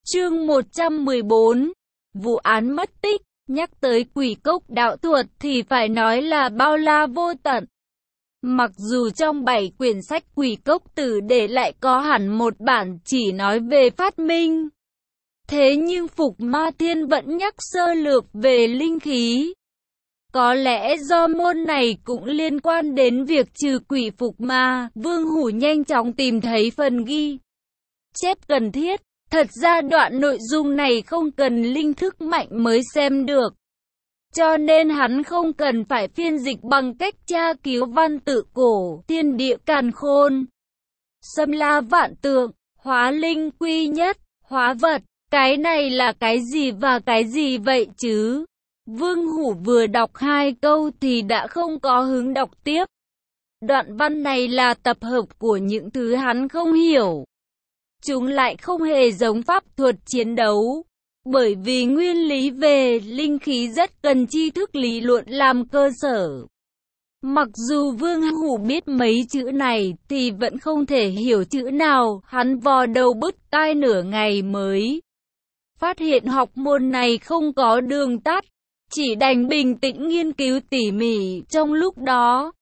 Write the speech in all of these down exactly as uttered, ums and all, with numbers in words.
Chương một trăm mười bốn. Vụ án mất tích. Nhắc tới quỷ cốc đạo thuật thì phải nói là bao la vô tận. Mặc dù trong bảy quyển sách quỷ cốc tử để lại có hẳn một bản chỉ nói về phát minh, thế nhưng Phục Ma Thiên vẫn nhắc sơ lược về linh khí. Có lẽ do môn này cũng liên quan đến việc trừ quỷ phục ma, Vương Hủ nhanh chóng tìm thấy phần ghi chép cần thiết. Thật ra đoạn nội dung này không cần linh thức mạnh mới xem được, cho nên hắn không cần phải phiên dịch bằng cách tra cứu văn tự cổ, thiên địa càn khôn, xâm la vạn tượng, hóa linh quy nhất, hóa vật. Cái này là cái gì và cái gì vậy chứ? Vương Hủ vừa đọc hai câu thì đã không có hứng đọc tiếp. Đoạn văn này là tập hợp của những thứ hắn không hiểu. Chúng lại không hề giống pháp thuật chiến đấu, bởi vì nguyên lý về linh khí rất cần tri thức lý luận làm cơ sở. Mặc dù Vương Hủ biết mấy chữ này thì vẫn không thể hiểu chữ nào, hắn vò đầu bứt tai nửa ngày mới phát hiện học môn này không có đường tắt, chỉ đành bình tĩnh nghiên cứu tỉ mỉ. Trong lúc đó,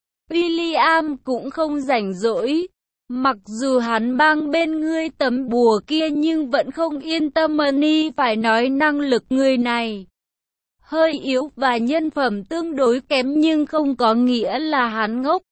William cũng không rảnh rỗi. Mặc dù hắn mang bên ngươi tấm bùa kia nhưng vẫn không yên tâm ni phải nói năng lực người này hơi yếu và nhân phẩm tương đối kém, nhưng không có nghĩa là hắn ngốc.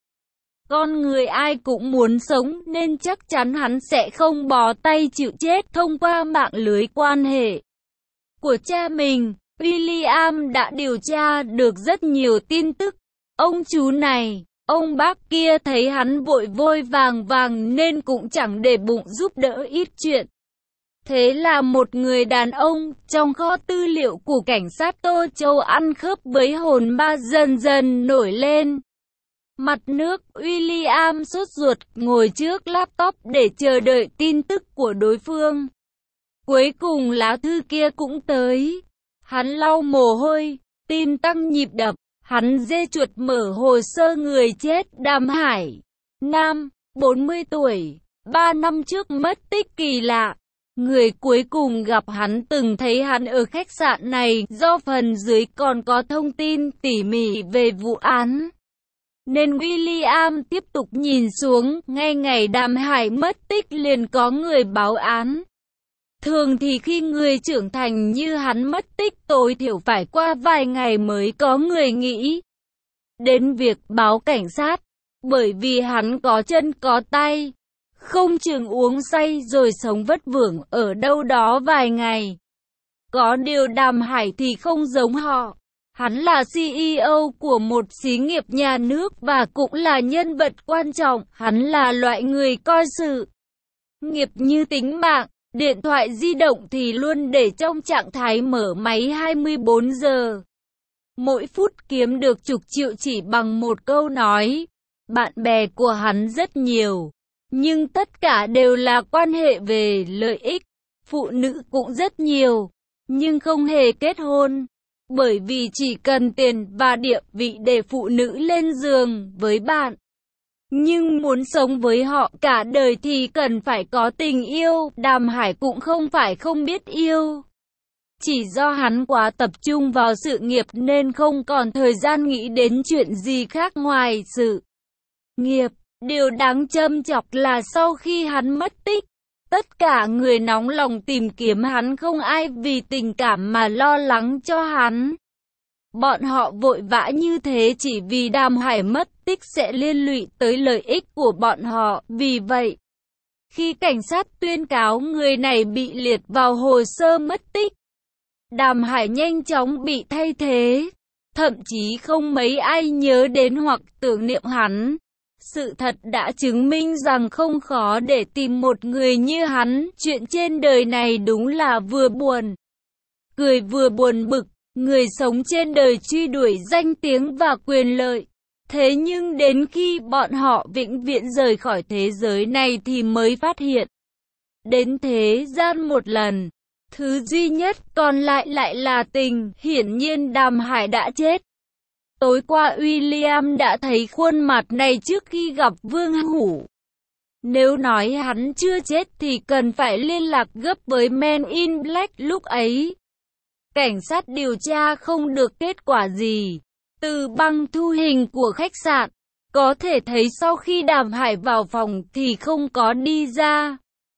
Con người ai cũng muốn sống nên chắc chắn hắn sẽ không bó tay chịu chết. Thông qua mạng lưới quan hệ của cha mình, William đã điều tra được rất nhiều tin tức. Ông chú này, ông bác kia thấy hắn vội vội vàng vàng nên cũng chẳng để bụng giúp đỡ ít chuyện. Thế là một người đàn ông trong kho tư liệu của cảnh sát Tô Châu ăn khớp với hồn ma dần dần nổi lên mặt nước. William sốt ruột ngồi trước laptop để chờ đợi tin tức của đối phương. Cuối cùng lá thư kia cũng tới. Hắn lau mồ hôi, tim tăng nhịp đập. Hắn dê chuột mở hồ sơ người chết. Đàm Hải, nam, bốn mươi tuổi, ba năm trước mất tích kỳ lạ. Người cuối cùng gặp hắn từng thấy hắn ở khách sạn này. Do phần dưới còn có thông tin tỉ mỉ về vụ án, nên William tiếp tục nhìn xuống. Ngay ngày Đàm Hải mất tích liền có người báo án. Thường thì khi người trưởng thành như hắn mất tích tối thiểu phải qua vài ngày mới có người nghĩ đến việc báo cảnh sát, bởi vì hắn có chân có tay, không chừng uống say rồi sống vất vưởng ở đâu đó vài ngày. Có điều Đàm Hải thì không giống họ. Hắn là xê e ô của một xí nghiệp nhà nước và cũng là nhân vật quan trọng. Hắn là loại người coi sự nghiệp như tính mạng. Điện thoại di động thì luôn để trong trạng thái mở máy hai mươi bốn giờ. Mỗi phút kiếm được chục triệu chỉ bằng một câu nói. Bạn bè của hắn rất nhiều, nhưng tất cả đều là quan hệ về lợi ích. Phụ nữ cũng rất nhiều, nhưng không hề kết hôn, bởi vì chỉ cần tiền và địa vị để phụ nữ lên giường với bạn. Nhưng muốn sống với họ cả đời thì cần phải có tình yêu. Đàm Hải cũng không phải không biết yêu, chỉ do hắn quá tập trung vào sự nghiệp nên không còn thời gian nghĩ đến chuyện gì khác ngoài sự nghiệp. Điều đáng châm chọc là sau khi hắn mất tích, tất cả người nóng lòng tìm kiếm hắn không ai vì tình cảm mà lo lắng cho hắn. Bọn họ vội vã như thế chỉ vì Đàm Hải mất tích sẽ liên lụy tới lợi ích của bọn họ. Vì vậy, khi cảnh sát tuyên cáo người này bị liệt vào hồ sơ mất tích, Đàm Hải nhanh chóng bị thay thế. Thậm chí không mấy ai nhớ đến hoặc tưởng niệm hắn. Sự thật đã chứng minh rằng không khó để tìm một người như hắn. Chuyện trên đời này đúng là vừa buồn cười vừa buồn bực. Người sống trên đời truy đuổi danh tiếng và quyền lợi. Thế nhưng đến khi bọn họ vĩnh viễn rời khỏi thế giới này thì mới phát hiện, đến thế gian một lần, thứ duy nhất còn lại lại là tình. Hiển nhiên Đàm Hải đã chết. Tối qua William đã thấy khuôn mặt này trước khi gặp Vương Hủ. Nếu nói hắn chưa chết thì cần phải liên lạc gấp với Men in Black lúc ấy. Cảnh sát điều tra không được kết quả gì. Từ băng thu hình của khách sạn, có thể thấy sau khi Đàm Hải vào phòng thì không có đi ra.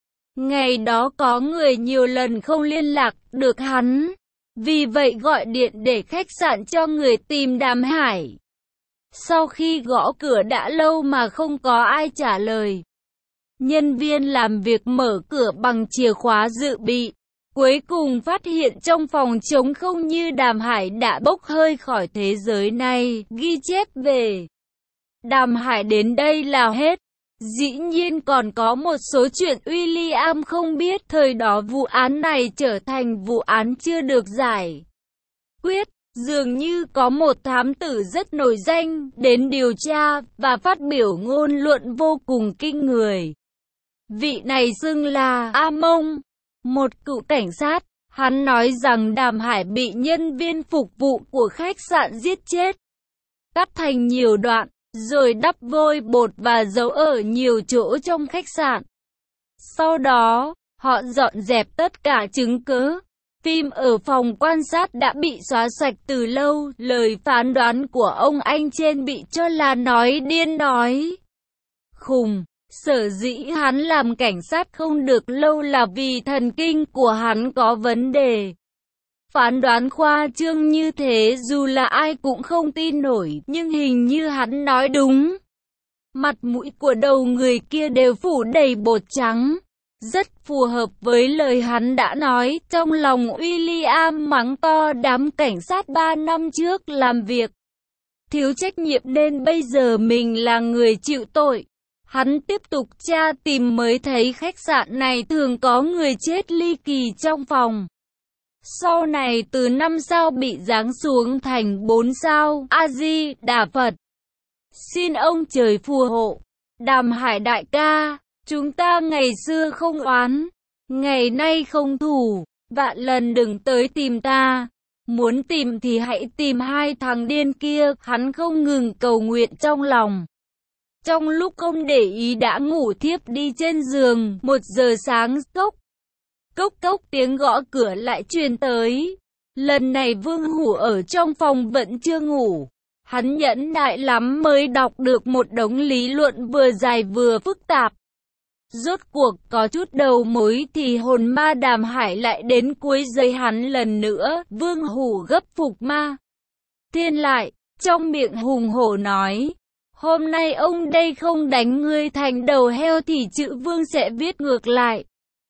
Ngày đó có người nhiều lần không liên lạc được hắn, vì vậy gọi điện để khách sạn cho người tìm Đàm Hải. Sau khi gõ cửa đã lâu mà không có ai trả lời, nhân viên làm việc mở cửa bằng chìa khóa dự bị. Cuối cùng phát hiện trong phòng trống không như Đàm Hải đã bốc hơi khỏi thế giới này. Ghi chép về Đàm Hải đến đây là hết. Dĩ nhiên còn có một số chuyện William không biết. Thời đó vụ án này trở thành vụ án chưa được giải quyết. Dường như có một thám tử rất nổi danh đến điều tra và phát biểu ngôn luận vô cùng kinh người. Vị này xưng là A Mông, một cựu cảnh sát. Hắn nói rằng Đàm Hải bị nhân viên phục vụ của khách sạn giết chết, cắt thành nhiều đoạn, rồi đắp vôi bột và giấu ở nhiều chỗ trong khách sạn. Sau đó, họ dọn dẹp tất cả chứng cứ. Phim ở phòng quan sát đã bị xóa sạch từ lâu. Lời phán đoán của ông anh trên bị cho là nói điên nói khùng. Sở dĩ hắn làm cảnh sát không được lâu là vì thần kinh của hắn có vấn đề. Phán đoán khoa trương như thế dù là ai cũng không tin nổi, nhưng hình như hắn nói đúng. Mặt mũi của đầu người kia đều phủ đầy bột trắng. Rất phù hợp với lời hắn đã nói. Trong lòng William mắng to đám cảnh sát ba năm trước làm việc thiếu trách nhiệm nên bây giờ mình là người chịu tội. Hắn tiếp tục tra tìm mới thấy khách sạn này thường có người chết ly kỳ trong phòng. Sau này từ năm sao bị giáng xuống thành bốn sao. A-di Đà Phật. Xin ông trời phù hộ. Đàm Hải đại ca, chúng ta ngày xưa không oán, ngày nay không thù. Vạn lần đừng tới tìm ta. Muốn tìm thì hãy tìm hai thằng điên kia. Hắn không ngừng cầu nguyện trong lòng. Trong lúc không để ý đã ngủ thiếp đi trên giường. Một giờ sáng, cốc cốc cốc tiếng gõ cửa lại truyền tới. Lần này Vương Hủ ở trong phòng vẫn chưa ngủ. Hắn nhẫn nại lắm mới đọc được một đống lý luận vừa dài vừa phức tạp. Rốt cuộc có chút đầu mối thì hồn ma Đàm Hải lại đến cuối giây hắn lần nữa. Vương Hủ gấp phục ma thiên lại, trong miệng hùng hổ nói: hôm nay ông đây không đánh ngươi thành đầu heo thì chữ Vương sẽ viết ngược lại.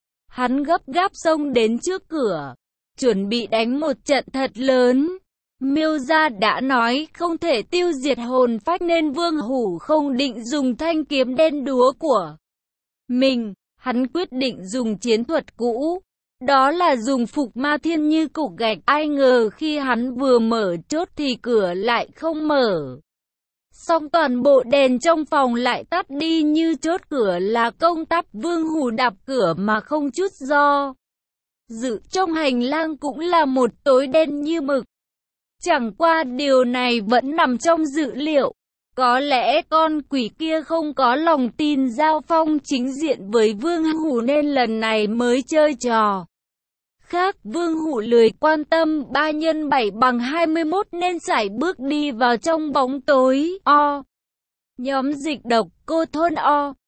Hắn gấp gáp xông đến trước cửa, chuẩn bị đánh một trận thật lớn. Miêu gia đã nói không thể tiêu diệt hồn phách nên Vương Hủ không định dùng thanh kiếm đen đúa của mình. Hắn quyết định dùng chiến thuật cũ, đó là dùng phục ma thiên như cục gạch. Ai ngờ khi hắn vừa mở chốt thì cửa lại không mở. Xong toàn bộ đèn trong phòng lại tắt đi như chốt cửa là công tắc. Vương Hủ đạp cửa mà không chút do dự. Trong hành lang cũng là một tối đen như mực. Chẳng qua điều này vẫn nằm trong dự liệu. Có lẽ con quỷ kia không có lòng tin giao phong chính diện với Vương Hủ nên lần này mới chơi trò khác. Vương Hủ lười quan tâm ba nhân bảy bằng hai mươi mốt nên sải bước đi vào trong bóng tối. O. Nhóm dịch độc cô thôn O.